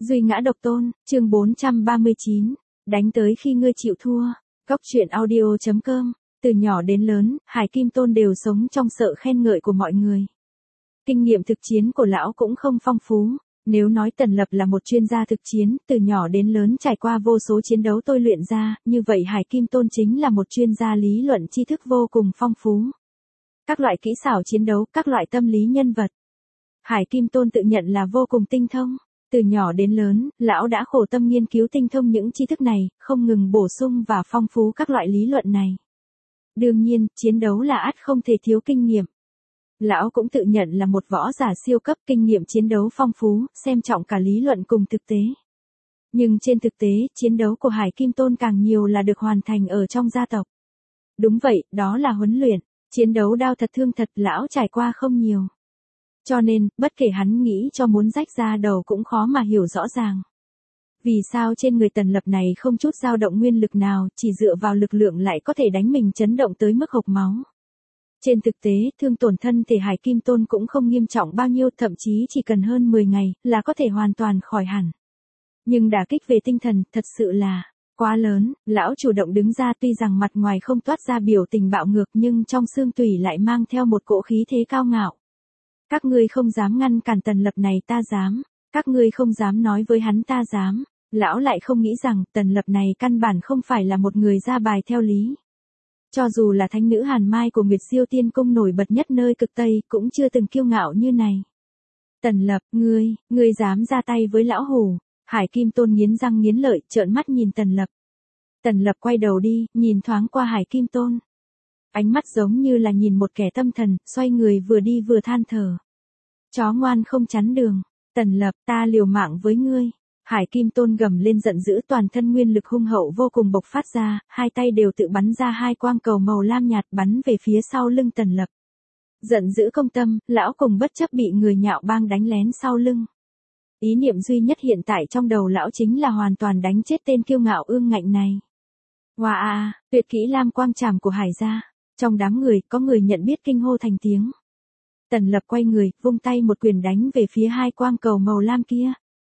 Duy ngã độc tôn, chương 439, đánh tới khi ngươi chịu thua. Góc truyện audio.com, từ nhỏ đến lớn, Hải Kim Tôn đều sống trong sợ khen ngợi của mọi người. Kinh nghiệm thực chiến của lão cũng không phong phú. Nếu nói Tần Lập là một chuyên gia thực chiến, từ nhỏ đến lớn trải qua vô số chiến đấu tôi luyện ra, như vậy Hải Kim Tôn chính là một chuyên gia lý luận tri thức vô cùng phong phú. Các loại kỹ xảo chiến đấu, các loại tâm lý nhân vật. Hải Kim Tôn tự nhận là vô cùng tinh thông. Từ nhỏ đến lớn, lão đã khổ tâm nghiên cứu tinh thông những tri thức này, không ngừng bổ sung và phong phú các loại lý luận này. Đương nhiên, chiến đấu là ắt không thể thiếu kinh nghiệm. Lão cũng tự nhận là một võ giả siêu cấp, kinh nghiệm chiến đấu phong phú, xem trọng cả lý luận cùng thực tế. Nhưng trên thực tế, chiến đấu của Hải Kim Tôn càng nhiều là được hoàn thành ở trong gia tộc. Đúng vậy, đó là huấn luyện, chiến đấu đao thật thương thật, lão trải qua không nhiều. Cho nên, bất kể hắn nghĩ cho muốn rách ra đầu cũng khó mà hiểu rõ ràng. Vì sao trên người Tần Lập này không chút dao động nguyên lực nào, chỉ dựa vào lực lượng lại có thể đánh mình chấn động tới mức hộc máu. Trên thực tế, thương tổn thân thể Hải Kim Tôn cũng không nghiêm trọng bao nhiêu, thậm chí chỉ cần hơn 10 ngày là có thể hoàn toàn khỏi hẳn. Nhưng đả kích về tinh thần thật sự là quá lớn, lão chủ động đứng ra, tuy rằng mặt ngoài không toát ra biểu tình bạo ngược nhưng trong xương tủy lại mang theo một cỗ khí thế cao ngạo. Các ngươi không dám ngăn cản Tần Lập này, ta dám. Các ngươi không dám nói với hắn, ta dám. Lão lại không nghĩ rằng Tần Lập này căn bản không phải là một người ra bài theo lý. Cho dù là thánh nữ Hàn Mai của Nguyệt Siêu Tiên Cung nổi bật nhất nơi cực Tây cũng chưa từng kiêu ngạo như này. Tần Lập, ngươi dám ra tay với lão hủ. Hải Kim Tôn nghiến răng nghiến lợi, trợn mắt nhìn Tần Lập. Tần Lập quay đầu đi, nhìn thoáng qua Hải Kim Tôn. Ánh mắt giống như là nhìn một kẻ tâm thần, xoay người vừa đi vừa than thở. Chó ngoan không chắn đường. Tần Lập, ta liều mạng với ngươi. Hải Kim Tôn gầm lên giận dữ, toàn thân nguyên lực hung hậu vô cùng bộc phát ra, hai tay đều tự bắn ra hai quang cầu màu lam nhạt bắn về phía sau lưng Tần Lập. Giận dữ công tâm, lão cùng bất chấp bị người nhạo bang đánh lén sau lưng. Ý niệm duy nhất hiện tại trong đầu lão chính là hoàn toàn đánh chết tên kiêu ngạo ương ngạnh này. Wow, tuyệt kỹ lam quang trảm của Hải gia. Trong đám người, có người nhận biết kinh hô thành tiếng. Tần Lập quay người, vung tay một quyền đánh về phía hai quang cầu màu lam kia.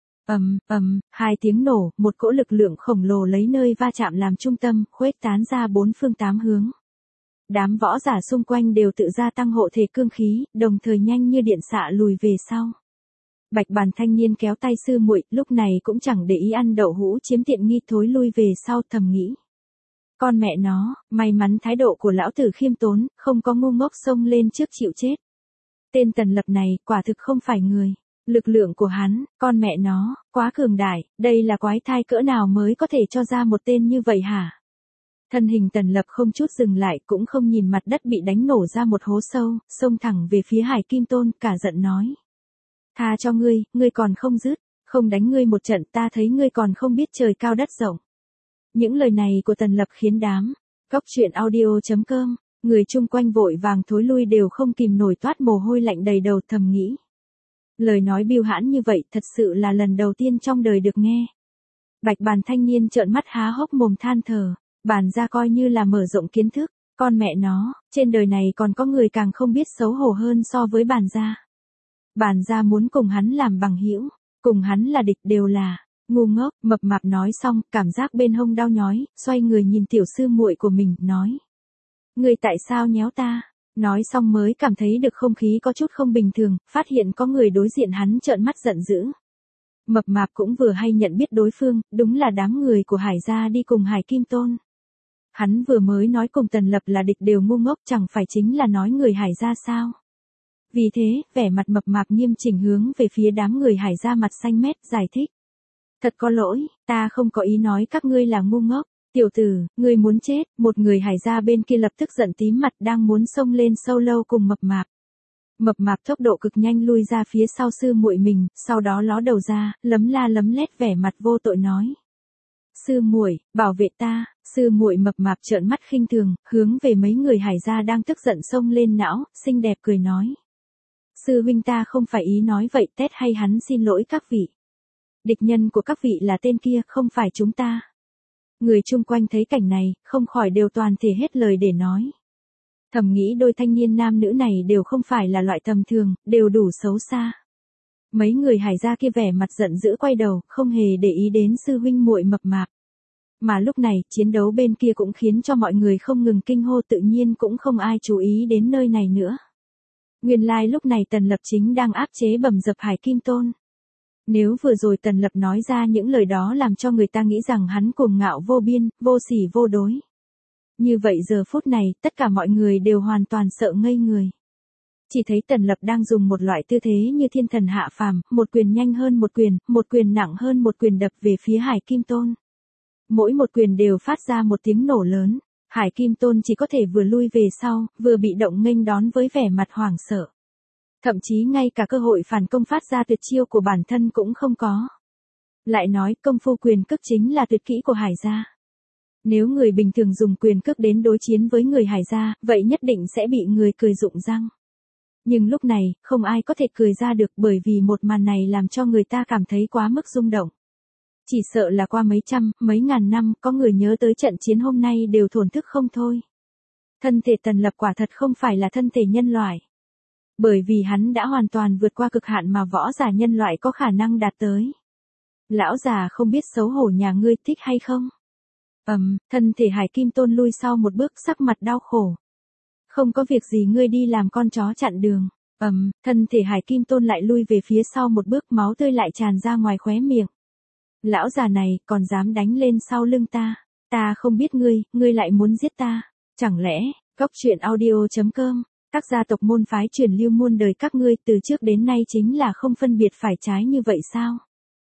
Hai tiếng nổ, một cỗ lực lượng khổng lồ lấy nơi va chạm làm trung tâm, khuếch tán ra bốn phương tám hướng. Đám võ giả xung quanh đều tự gia tăng hộ thể cương khí, đồng thời nhanh như điện xạ lùi về sau. Bạch Bàn thanh niên kéo tay sư muội, lúc này cũng chẳng để ý ăn đậu hũ chiếm tiện nghi, thối lui về sau, thầm nghĩ. Con mẹ nó, may mắn thái độ của lão tử khiêm tốn, không có ngu ngốc xông lên trước chịu chết. Tên Tần Lập này, quả thực không phải người. Lực lượng của hắn, con mẹ nó, quá cường đại, đây là quái thai cỡ nào mới có thể cho ra một tên như vậy hả? Thân hình Tần Lập không chút dừng lại, cũng không nhìn mặt đất bị đánh nổ ra một hố sâu, xông thẳng về phía Hải Kim Tôn, cả giận nói. Tha cho ngươi còn không dứt, không đánh ngươi một trận, ta thấy ngươi còn không biết trời cao đất rộng. Những lời này của Tần Lập khiến đám góc truyện audio.com, người chung quanh vội vàng thối lui, đều không kìm nổi toát mồ hôi lạnh đầy đầu, thầm nghĩ. Lời nói bưu hãn như vậy thật sự là lần đầu tiên trong đời được nghe. Bạch Bàn thanh niên trợn mắt há hốc mồm than thở, Bàn gia coi như là mở rộng kiến thức, con mẹ nó, trên đời này còn có người càng không biết xấu hổ hơn so với Bàn gia. Bàn gia muốn cùng hắn làm bằng hữu, cùng hắn là địch đều là ngu ngốc. Mập mạp nói xong, cảm giác bên hông đau nhói, xoay người nhìn tiểu sư muội của mình, nói. Ngươi tại sao nhéo ta? Nói xong mới cảm thấy được không khí có chút không bình thường, phát hiện có người đối diện hắn trợn mắt giận dữ. Mập mạp cũng vừa hay nhận biết đối phương, đúng là đám người của Hải gia đi cùng Hải Kim Tôn. Hắn vừa mới nói cùng Tần Lập là địch đều ngu ngốc, chẳng phải chính là nói người Hải gia sao? Vì thế, vẻ mặt mập mạp nghiêm chỉnh hướng về phía đám người Hải gia mặt xanh mét, giải thích. Thật có lỗi, ta không có ý nói các ngươi là ngu ngốc. Tiểu tử, ngươi muốn chết. Một người Hải gia bên kia lập tức giận tím mặt, đang muốn xông lên sâu lâu cùng mập mạp. Mập mạp tốc độ cực nhanh lui ra phía sau sư muội mình, sau đó ló đầu ra, lấm la lấm lét vẻ mặt vô tội nói. Sư muội, bảo vệ ta. Sư muội mập mạp trợn mắt khinh thường, hướng về mấy người Hải gia đang tức giận xông lên não, xinh đẹp cười nói. Sư huynh, ta không phải ý nói vậy, tét hay hắn xin lỗi các vị. Địch nhân của các vị là tên kia, không phải chúng ta. Người chung quanh thấy cảnh này, không khỏi đều toàn thể hết lời để nói. Thầm nghĩ đôi thanh niên nam nữ này đều không phải là loại tầm thường, đều đủ xấu xa. Mấy người Hải gia kia vẻ mặt giận dữ quay đầu, không hề để ý đến sư huynh muội mập mạp. Mà lúc này, chiến đấu bên kia cũng khiến cho mọi người không ngừng kinh hô, tự nhiên cũng không ai chú ý đến nơi này nữa. Nguyên lai lúc này Tần Lập chính đang áp chế bầm dập Hải Kim Tôn. Nếu vừa rồi Tần Lập nói ra những lời đó làm cho người ta nghĩ rằng hắn cuồng ngạo vô biên, vô sỉ vô đối. Như vậy giờ phút này, tất cả mọi người đều hoàn toàn sợ ngây người. Chỉ thấy Tần Lập đang dùng một loại tư thế như thiên thần hạ phàm, một quyền nhanh hơn một quyền nặng hơn một quyền đập về phía Hải Kim Tôn. Mỗi một quyền đều phát ra một tiếng nổ lớn, Hải Kim Tôn chỉ có thể vừa lui về sau, vừa bị động nghênh đón với vẻ mặt hoảng sợ. Thậm chí ngay cả cơ hội phản công phát ra tuyệt chiêu của bản thân cũng không có. Lại nói công phu quyền cước chính là tuyệt kỹ của Hải gia. Nếu người bình thường dùng quyền cước đến đối chiến với người Hải gia, vậy nhất định sẽ bị người cười rụng răng. Nhưng lúc này, không ai có thể cười ra được bởi vì một màn này làm cho người ta cảm thấy quá mức rung động. Chỉ sợ là qua mấy trăm, mấy ngàn năm, có người nhớ tới trận chiến hôm nay đều thổn thức không thôi. Thân thể Tần Lập quả thật không phải là thân thể nhân loại. Bởi vì hắn đã hoàn toàn vượt qua cực hạn mà võ giả nhân loại có khả năng đạt tới. Lão già không biết xấu hổ nhà ngươi thích hay không? Thân thể Hải Kim Tôn lui sau một bước sắc mặt đau khổ. Không có việc gì ngươi đi làm con chó chặn đường. Thân thể Hải Kim Tôn lại lui về phía sau một bước, máu tươi lại tràn ra ngoài khóe miệng. Lão già này còn dám đánh lên sau lưng ta. Ta không biết ngươi lại muốn giết ta. Chẳng lẽ, Goctruyện.audio.com, các gia tộc môn phái truyền lưu muôn đời các ngươi từ trước đến nay chính là không phân biệt phải trái như vậy sao?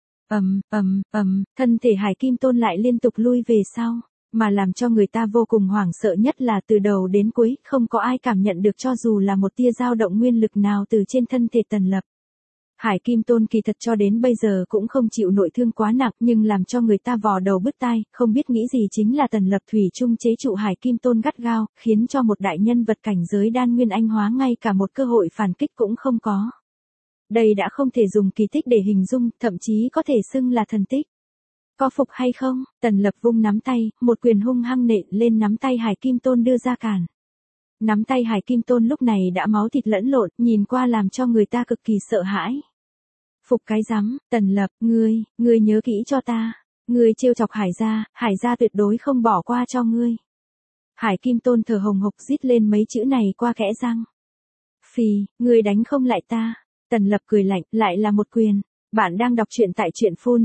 Thân thể Hải Kim Tôn lại liên tục lui về sau, mà làm cho người ta vô cùng hoảng sợ nhất là từ đầu đến cuối không có ai cảm nhận được cho dù là một tia dao động nguyên lực nào từ trên thân thể Tần Lập. Hải Kim Tôn kỳ thật cho đến bây giờ cũng không chịu nội thương quá nặng nhưng làm cho người ta vò đầu bứt tai, không biết nghĩ gì chính là Tần Lập thủy chung chế trụ Hải Kim Tôn gắt gao, khiến cho một đại nhân vật cảnh giới đan nguyên anh hóa ngay cả một cơ hội phản kích cũng không có. Đây đã không thể dùng kỳ tích để hình dung, thậm chí có thể xưng là thần tích. Có phục hay không? Tần Lập vung nắm tay, một quyền hung hăng nện lên nắm tay Hải Kim Tôn đưa ra cản. Nắm tay Hải Kim Tôn lúc này đã máu thịt lẫn lộn, nhìn qua làm cho người ta cực kỳ sợ hãi. Phục cái rắm, Tần Lập, ngươi nhớ kỹ cho ta. Ngươi trêu chọc Hải gia tuyệt đối không bỏ qua cho ngươi. Hải Kim Tôn thở hồng hộc rít lên mấy chữ này qua kẽ răng. Phì, ngươi đánh không lại ta. Tần Lập cười lạnh, lại là một quyền. Bạn đang đọc truyện tại truyện phun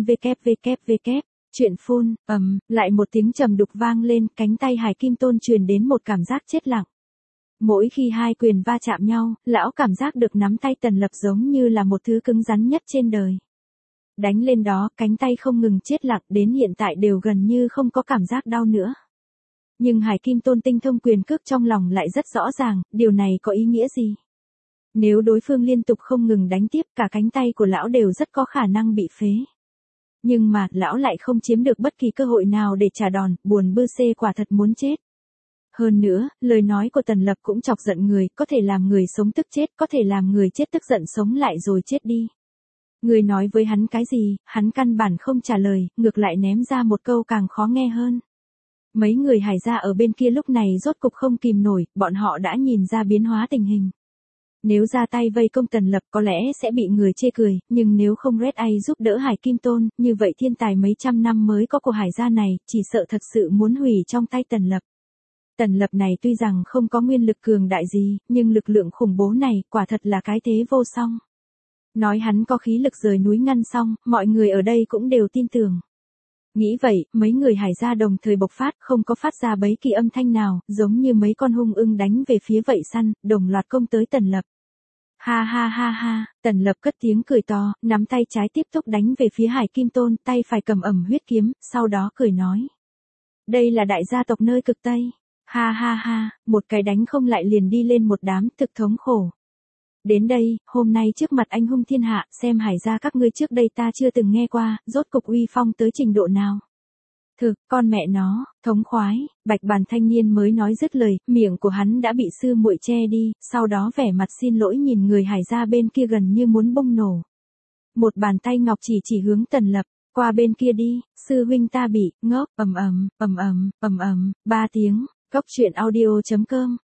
www. Truyện phun, lại một tiếng trầm đục vang lên, cánh tay Hải Kim Tôn truyền đến một cảm giác chết lặng. Mỗi khi hai quyền va chạm nhau, lão cảm giác được nắm tay Tần Lập giống như là một thứ cứng rắn nhất trên đời. Đánh lên đó, cánh tay không ngừng chết lặng, đến hiện tại đều gần như không có cảm giác đau nữa. Nhưng Hải Kim Tôn tinh thông quyền cước trong lòng lại rất rõ ràng, điều này có ý nghĩa gì? Nếu đối phương liên tục không ngừng đánh tiếp, cả cánh tay của lão đều rất có khả năng bị phế. Nhưng mà, lão lại không chiếm được bất kỳ cơ hội nào để trả đòn, buồn bư xê quả thật muốn chết. Hơn nữa, lời nói của Tần Lập cũng chọc giận người, có thể làm người sống tức chết, có thể làm người chết tức giận sống lại rồi chết đi. Người nói với hắn cái gì, hắn căn bản không trả lời, ngược lại ném ra một câu càng khó nghe hơn. Mấy người Hải gia ở bên kia lúc này rốt cục không kìm nổi, bọn họ đã nhìn ra biến hóa tình hình. Nếu ra tay vây công Tần Lập có lẽ sẽ bị người chê cười, nhưng nếu không Red Eye giúp đỡ Hải Kim Tôn, như vậy thiên tài mấy trăm năm mới có của Hải gia này, chỉ sợ thật sự muốn hủy trong tay Tần Lập. Tần Lập này tuy rằng không có nguyên lực cường đại gì, nhưng lực lượng khủng bố này, quả thật là cái thế vô song. Nói hắn có khí lực rời núi ngăn song, mọi người ở đây cũng đều tin tưởng. Nghĩ vậy, mấy người Hải gia đồng thời bộc phát, không có phát ra bấy kỳ âm thanh nào, giống như mấy con hung ưng đánh về phía vậy săn, đồng loạt công tới Tần Lập. Ha ha ha ha, Tần Lập cất tiếng cười to, nắm tay trái tiếp tục đánh về phía Hải Kim Tôn, tay phải cầm huyết kiếm, sau đó cười nói. Đây là đại gia tộc nơi cực Tây. Ha ha ha, một cái đánh không lại liền đi lên một đám, thực thống khổ. Đến đây, hôm nay trước mặt anh hung thiên hạ, xem Hải gia các ngươi trước đây ta chưa từng nghe qua, rốt cục uy phong tới trình độ nào. Thực, con mẹ nó, thống khoái, Bạch Bàn thanh niên mới nói dứt lời, miệng của hắn đã bị sư muội che đi, sau đó vẻ mặt xin lỗi nhìn người Hải gia bên kia gần như muốn bung nổ. Một bàn tay ngọc chỉ hướng Tần Lập, qua bên kia đi, sư huynh ta bị, ngốc, 3 tiếng, Goctruyện.audio.com.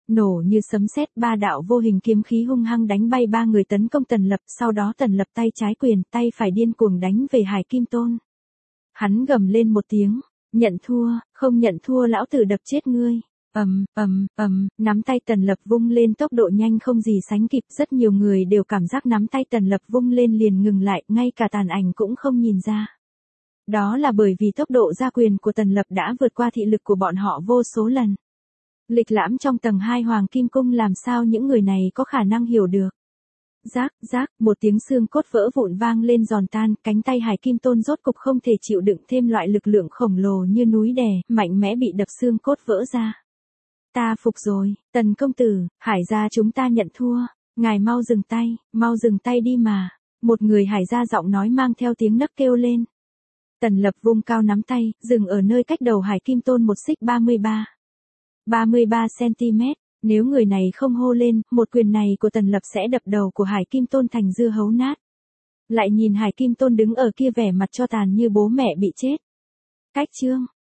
Nổ như sấm sét, ba đạo vô hình kiếm khí hung hăng đánh bay ba người tấn công Tần Lập, sau đó Tần Lập tay trái quyền, tay phải điên cuồng đánh về Hải Kim Tôn. Hắn gầm lên một tiếng, nhận thua, không nhận thua lão tử đập chết ngươi. Nắm tay Tần Lập vung lên tốc độ nhanh không gì sánh kịp, rất nhiều người đều cảm giác nắm tay Tần Lập vung lên liền ngừng lại, ngay cả tàn ảnh cũng không nhìn ra. Đó là bởi vì tốc độ ra quyền của Tần Lập đã vượt qua thị lực của bọn họ vô số lần. Lịch lãm trong tầng 2 Hoàng Kim Cung, làm sao những người này có khả năng hiểu được. Rác, một tiếng xương cốt vỡ vụn vang lên giòn tan, cánh tay Hải Kim Tôn rốt cục không thể chịu đựng thêm loại lực lượng khổng lồ như núi đè, mạnh mẽ bị đập xương cốt vỡ ra. Ta phục rồi, Tần công tử, Hải gia chúng ta nhận thua, ngài mau dừng tay đi mà. Một người Hải gia giọng nói mang theo tiếng nấc kêu lên. Tần Lập vung cao nắm tay, dừng ở nơi cách đầu Hải Kim Tôn một xích 33 cm. Nếu người này không hô lên, một quyền này của Tần Lập sẽ đập đầu của Hải Kim Tôn thành dưa hấu nát. Lại nhìn Hải Kim Tôn đứng ở kia vẻ mặt cho tàn như bố mẹ bị chết. Cách chương